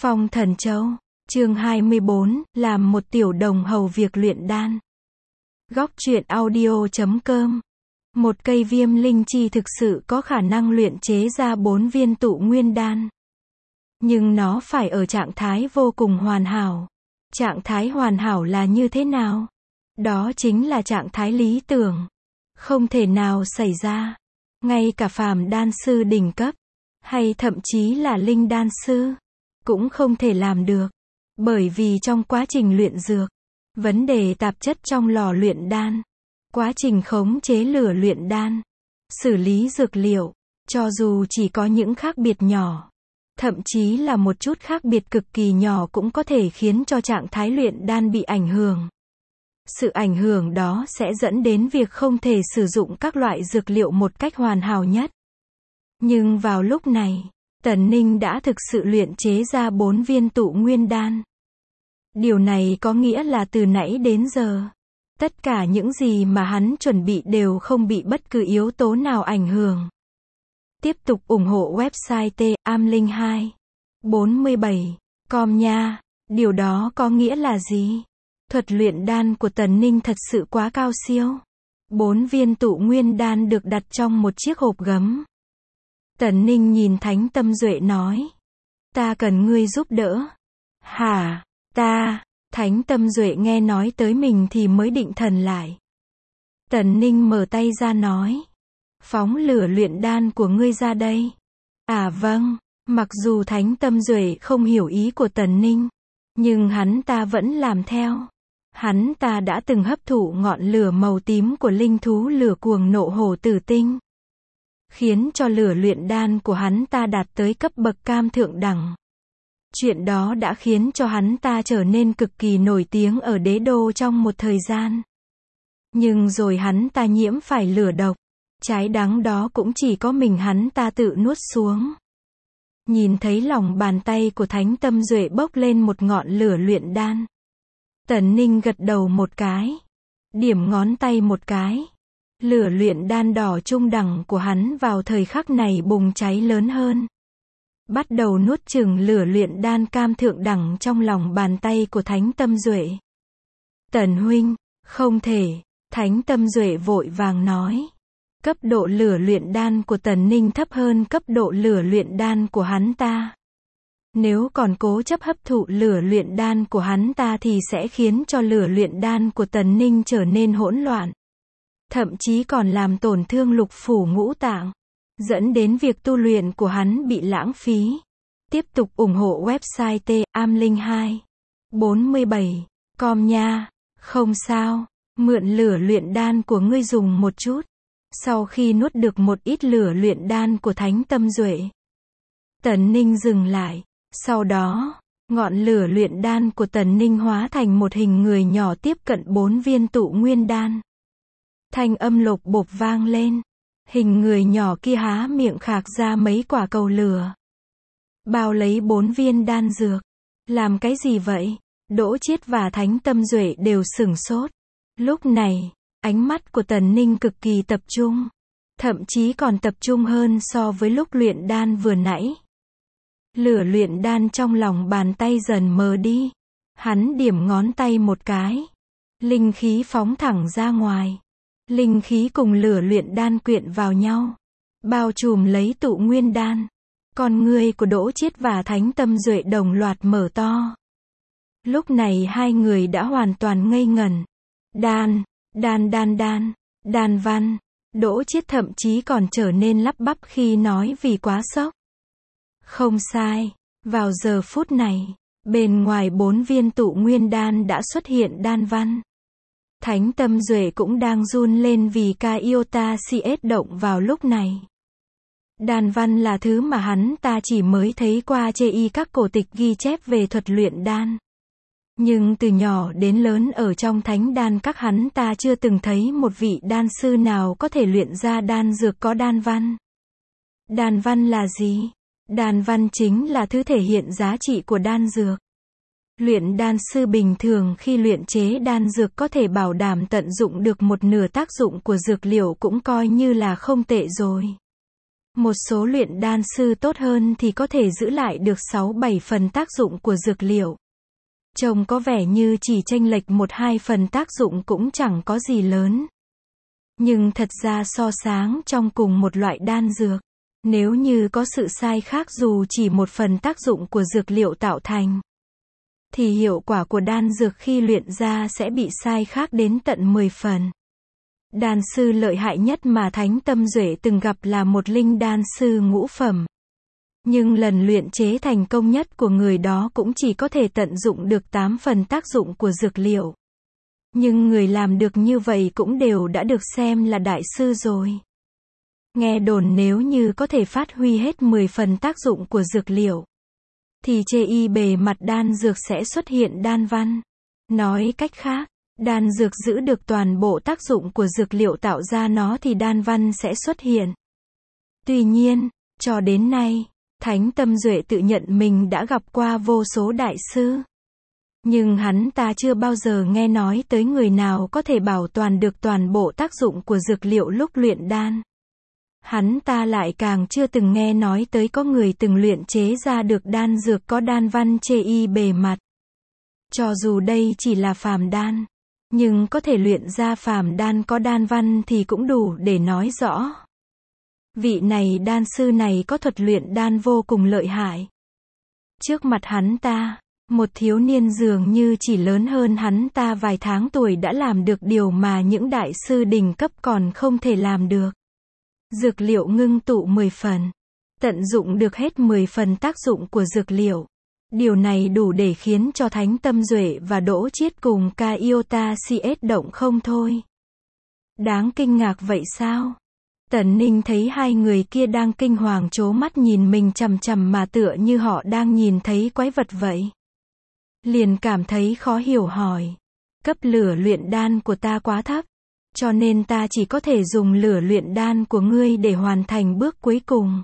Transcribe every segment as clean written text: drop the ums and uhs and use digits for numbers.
Phong Thần Châu, chương 24, làm một tiểu đồng hầu việc luyện đan. Góc truyện audio.com. Một cây viêm linh chi thực sự có khả năng luyện chế ra 4 viên tụ nguyên đan. Nhưng nó phải ở trạng thái vô cùng hoàn hảo. Trạng thái hoàn hảo là như thế nào? Đó chính là trạng thái lý tưởng. Không thể nào xảy ra. Ngay cả phàm đan sư đỉnh cấp, hay thậm chí là linh đan sư, cũng không thể làm được. Bởi vì trong quá trình luyện dược, vấn đề tạp chất trong lò luyện đan, quá trình khống chế lửa luyện đan, xử lý dược liệu, cho dù chỉ có những khác biệt nhỏ, thậm chí là một chút khác biệt cực kỳ nhỏ cũng có thể khiến cho trạng thái luyện đan bị ảnh hưởng. Sự ảnh hưởng đó sẽ dẫn đến việc không thể sử dụng các loại dược liệu một cách hoàn hảo nhất. Nhưng vào lúc này, Tần Ninh đã thực sự luyện chế ra 4 viên tụ nguyên đan. Điều này có nghĩa là từ nãy đến giờ, tất cả những gì mà hắn chuẩn bị đều không bị bất cứ yếu tố nào ảnh hưởng. Tiếp tục ủng hộ website tamlinh247.com nha. Điều đó có nghĩa là gì? Thuật luyện đan của Tần Ninh thật sự quá cao siêu. 4 viên tụ nguyên đan được đặt trong một chiếc hộp gấm. Tần Ninh nhìn Thánh Tâm Duệ nói. Ta cần ngươi giúp đỡ. Hả? Ta? Thánh Tâm Duệ nghe nói tới mình thì mới định thần lại. Tần Ninh mở tay ra nói. Phóng lửa luyện đan của ngươi ra đây. À vâng. Mặc dù Thánh Tâm Duệ không hiểu ý của Tần Ninh, nhưng hắn ta vẫn làm theo. Hắn ta đã từng hấp thụ ngọn lửa màu tím của linh thú lửa cuồng nộ hổ tử tinh, khiến cho lửa luyện đan của hắn ta đạt tới cấp bậc cam thượng đẳng. Chuyện đó đã khiến cho hắn ta trở nên cực kỳ nổi tiếng ở đế đô trong một thời gian. Nhưng rồi hắn ta nhiễm phải lửa độc. Trái đắng đó cũng chỉ có mình hắn ta tự nuốt xuống. Nhìn thấy lòng bàn tay của Thánh Tâm Duệ bốc lên một ngọn lửa luyện đan. Tần Ninh gật đầu một cái. Điểm ngón tay một cái. Lửa luyện đan đỏ trung đẳng của hắn vào thời khắc này bùng cháy lớn hơn. Bắt đầu nuốt chửng lửa luyện đan cam thượng đẳng trong lòng bàn tay của Thánh Tâm Duệ. Tần huynh, không thể. Thánh Tâm Duệ vội vàng nói. Cấp độ lửa luyện đan của Tần Ninh thấp hơn cấp độ lửa luyện đan của hắn ta. Nếu còn cố chấp hấp thụ lửa luyện đan của hắn ta thì sẽ khiến cho lửa luyện đan của Tần Ninh trở nên hỗn loạn. Thậm chí còn làm tổn thương lục phủ ngũ tạng, dẫn đến việc tu luyện của hắn bị lãng phí. Tiếp tục ủng hộ website tamlinh247.com nha. Không sao, mượn lửa luyện đan của ngươi dùng một chút. Sau khi nuốt được một ít lửa luyện đan của Thánh Tâm Duệ, Tần Ninh dừng lại. Sau đó, ngọn lửa luyện đan của Tần Ninh hóa thành một hình người nhỏ tiếp cận 4 viên tụ nguyên đan. Thanh âm lộc bộp vang lên. Hình người nhỏ kia há miệng khạc ra mấy quả cầu lửa, bao lấy 4 viên đan dược. Làm cái gì vậy? Đỗ Chiết và Thánh Tâm Duệ đều sửng sốt. Lúc này, ánh mắt của Tần Ninh cực kỳ tập trung. Thậm chí còn tập trung hơn so với lúc luyện đan vừa nãy. Lửa luyện đan trong lòng bàn tay dần mờ đi. Hắn điểm ngón tay một cái. Linh khí phóng thẳng ra ngoài. Linh khí cùng lửa luyện đan quyện vào nhau, bao trùm lấy tụ nguyên đan. Con ngươi của Đỗ Chiết và Thánh Tâm Duệ đồng loạt mở to. Lúc này hai người đã hoàn toàn ngây ngẩn. Đan văn. Đỗ Chiết thậm chí còn trở nên lắp bắp khi nói vì quá sốc. Không sai, vào giờ phút này, bên ngoài 4 viên tụ nguyên đan đã xuất hiện đan văn. Thánh Tâm Duệ cũng đang run lên vì ca iota CS động vào lúc này. Đan văn là thứ mà hắn ta chỉ mới thấy qua trên các cổ tịch ghi chép về thuật luyện đan. Nhưng từ nhỏ đến lớn ở trong thánh đan các hắn ta chưa từng thấy một vị đan sư nào có thể luyện ra đan dược có đan văn. Đan văn là gì? Đan văn chính là thứ thể hiện giá trị của đan dược. Luyện đan sư bình thường khi luyện chế đan dược có thể bảo đảm tận dụng được một nửa tác dụng của dược liệu cũng coi như là không tệ rồi. Một số luyện đan sư tốt hơn thì có thể giữ lại được 6-7 phần tác dụng của dược liệu. Trông có vẻ như chỉ chênh lệch 1-2 phần tác dụng cũng chẳng có gì lớn. Nhưng thật ra so sánh trong cùng một loại đan dược, nếu như có sự sai khác dù chỉ 1 phần tác dụng của dược liệu tạo thành, thì hiệu quả của đan dược khi luyện ra sẽ bị sai khác đến tận 10 phần. Đan sư lợi hại nhất mà Thánh Tâm Duệ từng gặp là một linh đan sư ngũ phẩm. Nhưng lần luyện chế thành công nhất của người đó cũng chỉ có thể tận dụng được 8 phần tác dụng của dược liệu. Nhưng người làm được như vậy cũng đều đã được xem là đại sư rồi. Nghe đồn nếu như có thể phát huy hết 10 phần tác dụng của dược liệu, thì trên bề mặt đan dược sẽ xuất hiện đan văn. Nói cách khác, đan dược giữ được toàn bộ tác dụng của dược liệu tạo ra nó thì đan văn sẽ xuất hiện. Tuy nhiên, cho đến nay, Thánh Tâm Duệ tự nhận mình đã gặp qua vô số đại sư. Nhưng hắn ta chưa bao giờ nghe nói tới người nào có thể bảo toàn được toàn bộ tác dụng của dược liệu lúc luyện đan. Hắn ta lại càng chưa từng nghe nói tới có người từng luyện chế ra được đan dược có đan văn trên bề mặt. Cho dù đây chỉ là phàm đan, nhưng có thể luyện ra phàm đan có đan văn thì cũng đủ để nói rõ. Vị này đan sư này có thuật luyện đan vô cùng lợi hại. Trước mặt hắn ta, một thiếu niên dường như chỉ lớn hơn hắn ta vài tháng tuổi đã làm được điều mà những đại sư đỉnh cấp còn không thể làm được. Dược liệu ngưng tụ 10 phần. Tận dụng được hết 10 phần tác dụng của dược liệu. Điều này đủ để khiến cho Thánh Tâm Duệ và Đỗ Chiết cùng Iota CS động không thôi. Đáng kinh ngạc vậy sao? Tần Ninh thấy hai người kia đang kinh hoàng trố mắt nhìn mình chằm chằm mà tựa như họ đang nhìn thấy quái vật vậy. Liền cảm thấy khó hiểu hỏi. Cấp lửa luyện đan của ta quá thấp, cho nên ta chỉ có thể dùng lửa luyện đan của ngươi để hoàn thành bước cuối cùng.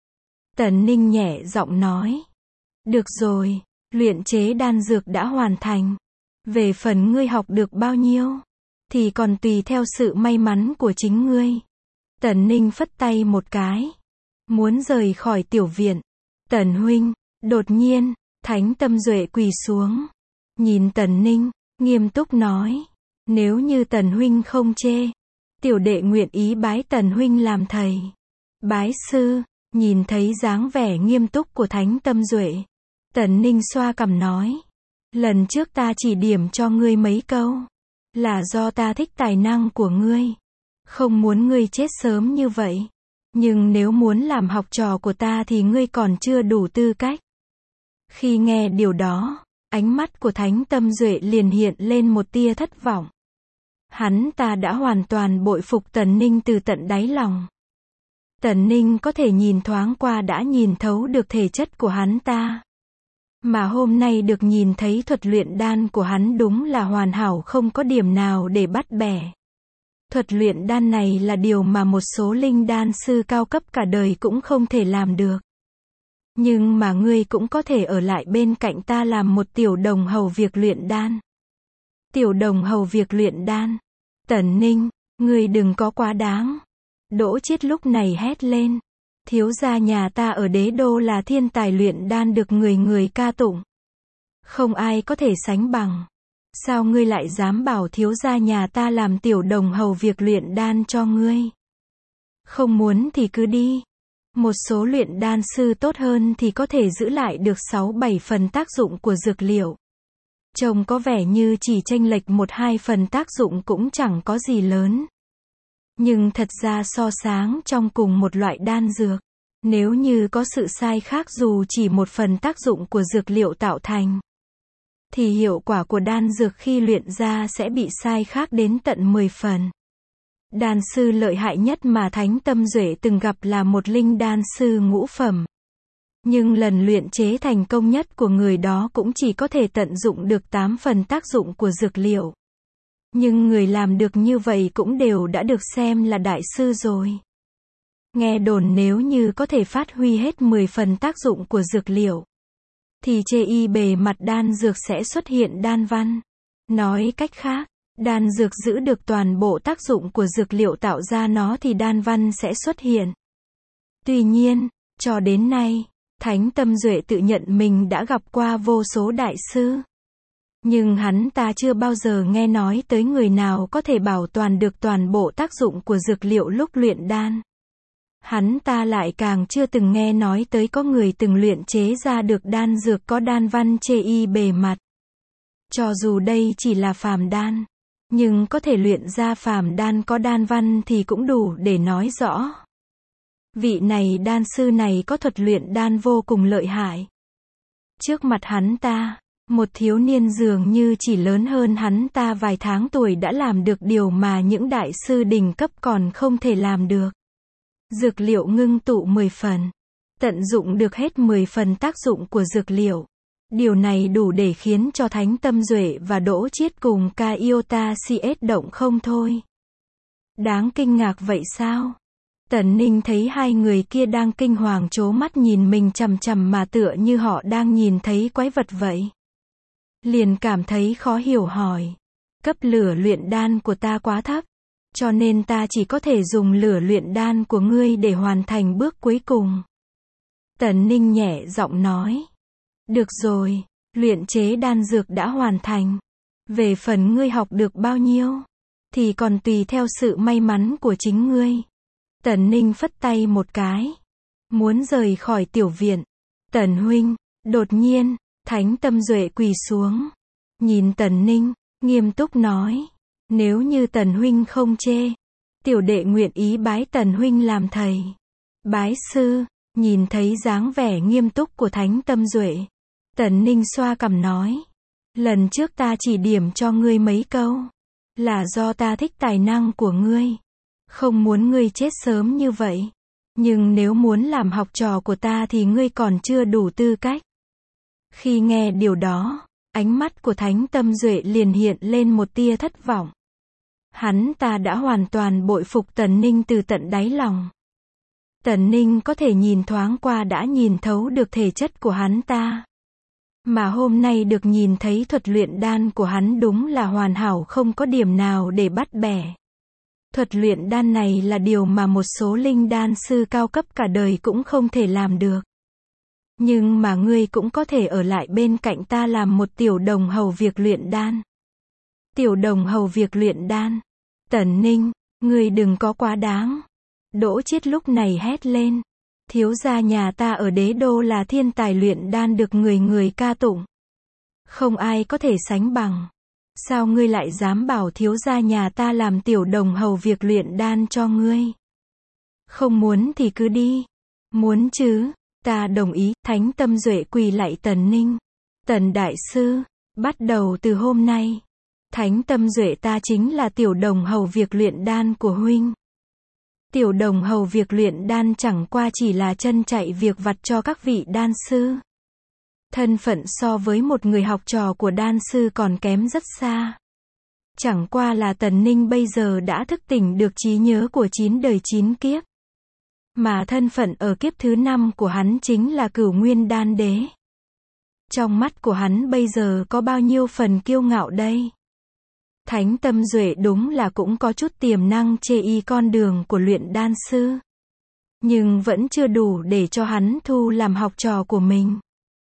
Tần Ninh nhẹ giọng nói. Được rồi, luyện chế đan dược đã hoàn thành. Về phần ngươi học được bao nhiêu, thì còn tùy theo sự may mắn của chính ngươi. Tần Ninh phất tay một cái. Muốn rời khỏi tiểu viện. Tần huynh, đột nhiên, Thánh Tâm Duệ quỳ xuống. Nhìn Tần Ninh, nghiêm túc nói. Nếu như Tần huynh không chê, tiểu đệ nguyện ý bái Tần huynh làm thầy. Bái sư, nhìn thấy dáng vẻ nghiêm túc của Thánh Tâm Duệ. Tần Ninh xoa cằm nói. Lần trước ta chỉ điểm cho ngươi mấy câu, là do ta thích tài năng của ngươi. Không muốn ngươi chết sớm như vậy. Nhưng nếu muốn làm học trò của ta thì ngươi còn chưa đủ tư cách. Khi nghe điều đó, ánh mắt của Thánh Tâm Duệ liền hiện lên một tia thất vọng. Hắn ta đã hoàn toàn bội phục Tần Ninh từ tận đáy lòng. Tần Ninh có thể nhìn thoáng qua đã nhìn thấu được thể chất của hắn ta. Mà hôm nay được nhìn thấy thuật luyện đan của hắn đúng là hoàn hảo không có điểm nào để bắt bẻ. Thuật luyện đan này là điều mà một số linh đan sư cao cấp cả đời cũng không thể làm được. Nhưng mà ngươi cũng có thể ở lại bên cạnh ta làm một tiểu đồng hầu việc luyện đan. Tiểu đồng hầu việc luyện đan. Tần Ninh, ngươi đừng có quá đáng. Đỗ Chiết lúc này hét lên. Thiếu gia nhà ta ở đế đô là thiên tài luyện đan được người người ca tụng. Không ai có thể sánh bằng. Sao ngươi lại dám bảo thiếu gia nhà ta làm tiểu đồng hầu việc luyện đan cho ngươi? Không muốn thì cứ đi. Một số luyện đan sư tốt hơn thì có thể giữ lại được 6-7 phần tác dụng của dược liệu. Trông có vẻ như chỉ chênh lệch 1-2 phần tác dụng cũng chẳng có gì lớn. Nhưng thật ra so sánh trong cùng một loại đan dược, nếu như có sự sai khác dù chỉ 1 phần tác dụng của dược liệu tạo thành, thì hiệu quả của đan dược khi luyện ra sẽ bị sai khác đến tận 10 phần. Đan sư lợi hại nhất mà Thánh Tâm Duệ từng gặp là một linh đan sư ngũ phẩm. Nhưng lần luyện chế thành công nhất của người đó cũng chỉ có thể tận dụng được 8 phần tác dụng của dược liệu. Nhưng người làm được như vậy cũng đều đã được xem là đại sư rồi. Nghe đồn nếu như có thể phát huy hết 10 phần tác dụng của dược liệu, thì trên bề mặt đan dược sẽ xuất hiện đan văn. Nói cách khác, đan dược giữ được toàn bộ tác dụng của dược liệu tạo ra nó thì đan văn sẽ xuất hiện. Tuy nhiên, cho đến nay, Thánh Tâm Duệ tự nhận mình đã gặp qua vô số đại sư. Nhưng hắn ta chưa bao giờ nghe nói tới người nào có thể bảo toàn được toàn bộ tác dụng của dược liệu lúc luyện đan. Hắn ta lại càng chưa từng nghe nói tới có người từng luyện chế ra được đan dược có đan văn chê y bề mặt. Cho dù đây chỉ là phàm đan, nhưng có thể luyện ra phàm đan có đan văn thì cũng đủ để nói rõ. Vị này đan sư này có thuật luyện đan vô cùng lợi hại. Trước mặt hắn ta, một thiếu niên dường như chỉ lớn hơn hắn ta vài tháng tuổi đã làm được điều mà những đại sư đỉnh cấp còn không thể làm được. Dược liệu ngưng tụ 10 phần. Tận dụng được hết 10 phần tác dụng của dược liệu. Điều này đủ để khiến cho Thánh Tâm Duệ và Đỗ Chiết cùng Iota CS động không thôi. Đáng kinh ngạc vậy sao? Tần Ninh thấy hai người kia đang kinh hoàng trố mắt nhìn mình chằm chằm mà tựa như họ đang nhìn thấy quái vật vậy. Liền cảm thấy khó hiểu hỏi. Cấp lửa luyện đan của ta quá thấp. Cho nên ta chỉ có thể dùng lửa luyện đan của ngươi để hoàn thành bước cuối cùng. Tần Ninh nhẹ giọng nói. Được rồi, luyện chế đan dược đã hoàn thành. Về phần ngươi học được bao nhiêu, thì còn tùy theo sự may mắn của chính ngươi. Tần Ninh phất tay một cái. Muốn rời khỏi tiểu viện. Tần huynh, đột nhiên, Thánh Tâm Duệ quỳ xuống. Nhìn Tần Ninh, nghiêm túc nói. Nếu như Tần huynh không chê, tiểu đệ nguyện ý bái Tần huynh làm thầy. Bái sư, nhìn thấy dáng vẻ nghiêm túc của Thánh Tâm Duệ. Tần Ninh xoa cằm nói. Lần trước ta chỉ điểm cho ngươi mấy câu. Là do ta thích tài năng của ngươi. Không muốn ngươi chết sớm như vậy. Nhưng nếu muốn làm học trò của ta thì ngươi còn chưa đủ tư cách. Khi nghe điều đó, ánh mắt của Thánh Tâm Duệ liền hiện lên một tia thất vọng. Hắn ta đã hoàn toàn bội phục Tần Ninh từ tận đáy lòng. Tần Ninh có thể nhìn thoáng qua đã nhìn thấu được thể chất của hắn ta. Mà hôm nay được nhìn thấy thuật luyện đan của hắn đúng là hoàn hảo không có điểm nào để bắt bẻ. Thuật luyện đan này là điều mà một số linh đan sư cao cấp cả đời cũng không thể làm được. Nhưng mà ngươi cũng có thể ở lại bên cạnh ta làm một tiểu đồng hầu việc luyện đan. Tiểu đồng hầu việc luyện đan. Tần Ninh, ngươi đừng có quá đáng. Đỗ Chiết lúc này hét lên. Thiếu gia nhà ta ở đế đô là thiên tài luyện đan được người người ca tụng. Không ai có thể sánh bằng. Sao ngươi lại dám bảo thiếu gia nhà ta làm tiểu đồng hầu việc luyện đan cho ngươi? Không muốn thì cứ đi. Muốn chứ, ta đồng ý. Thánh Tâm Duệ quỳ lạy Tần Ninh. Tần đại sư, bắt đầu từ hôm nay, Thánh Tâm Duệ ta chính là tiểu đồng hầu việc luyện đan của huynh. Tiểu đồng hầu việc luyện đan chẳng qua chỉ là chân chạy việc vặt cho các vị đan sư. Thân phận so với một người học trò của đan sư còn kém rất xa. Chẳng qua là Tần Ninh bây giờ đã thức tỉnh được trí nhớ của 9 đời 9 kiếp. Mà thân phận ở kiếp thứ 5 của hắn chính là Cửu Nguyên Đan Đế. Trong mắt của hắn bây giờ có bao nhiêu phần kiêu ngạo đây? Thánh Tâm Duệ đúng là cũng có chút tiềm năng chê y con đường của luyện đan sư. Nhưng vẫn chưa đủ để cho hắn thu làm học trò của mình.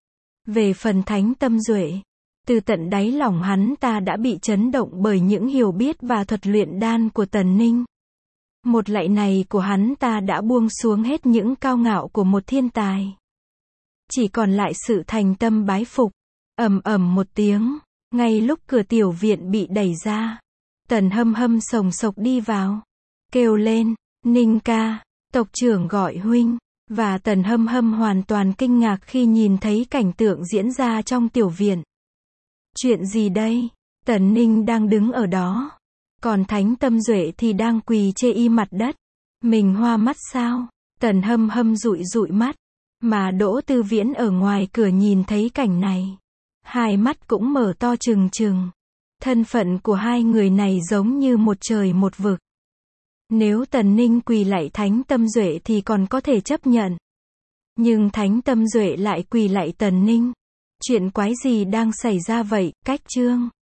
Về phần Thánh Tâm Duệ, từ tận đáy lòng hắn ta đã bị chấn động bởi những hiểu biết và thuật luyện đan của Tần Ninh. Một lạy này của hắn ta đã buông xuống hết những cao ngạo của một thiên tài. Chỉ còn lại sự thành tâm bái phục. Ầm ầm một tiếng, ngay lúc cửa tiểu viện bị đẩy ra, Tần Hâm Hâm sồng sộc đi vào, kêu lên, Ninh ca, tộc trưởng gọi huynh. Và Tần Hâm Hâm hoàn toàn kinh ngạc khi nhìn thấy cảnh tượng diễn ra trong tiểu viện. Chuyện gì đây? Tần Ninh đang đứng ở đó. Còn Thánh Tâm Duệ thì đang quỳ chê y mặt đất. Mình hoa mắt sao? Tần Hâm Hâm dụi dụi mắt. Mà Đỗ Tư Viễn ở ngoài cửa nhìn thấy cảnh này. Hai mắt cũng mở to trừng trừng. Thân phận của hai người này giống như một trời một vực. Nếu Tần Ninh quỳ lạy Thánh Tâm Duệ thì còn có thể chấp nhận. Nhưng Thánh Tâm Duệ lại quỳ lạy Tần Ninh. Chuyện quái gì đang xảy ra vậy? Cách chương